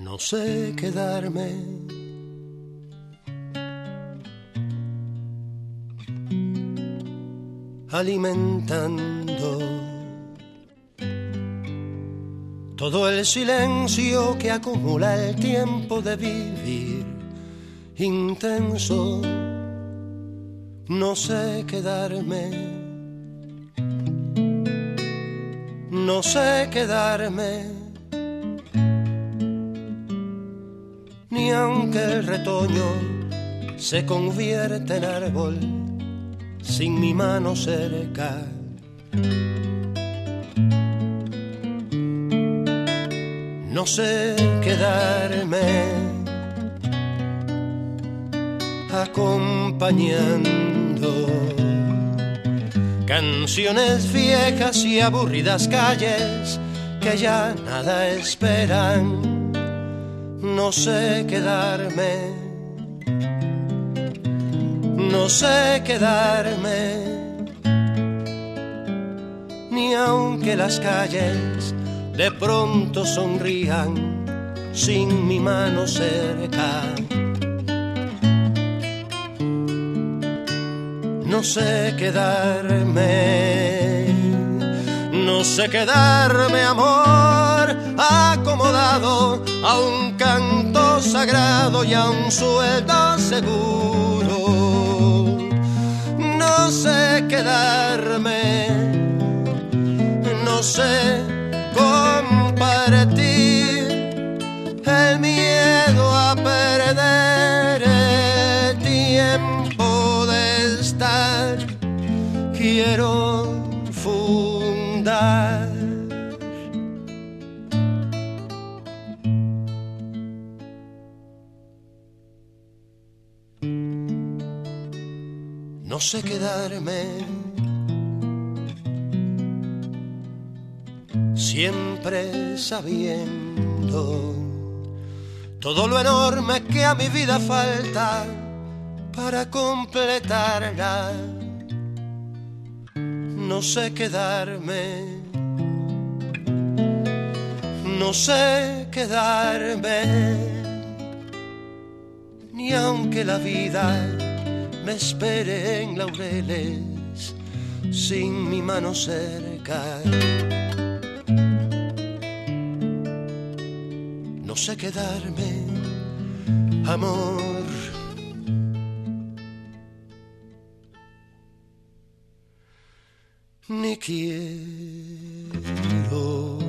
No sé quedarme. Alimentando todo el silencio que acumula el tiempo de vivir intenso. No sé quedarme, no sé quedarme, ni aunque el retoño se convierte en árbol sin mi mano cerca. No sé quedarme acompañando canciones viejas y aburridas calles que ya nada esperan. No sé quedarme, no sé quedarme, ni aunque las calles de pronto sonrían sin mi mano cerca. No sé quedarme, no sé quedarme, amor, acomodado a un canto sagrado y a un sueldo seguro. No sé quedarme, no sé compartir el miedo a perder el tiempo de estar. Quiero fundar. No sé quedarme, siempre sabiendo todo lo enorme que a mi vida falta para completarla. No sé quedarme, no sé quedarme, ni aunque la vida me espere en laureles sin mi mano cerca. No sé quedarme, amor. Ni quiero.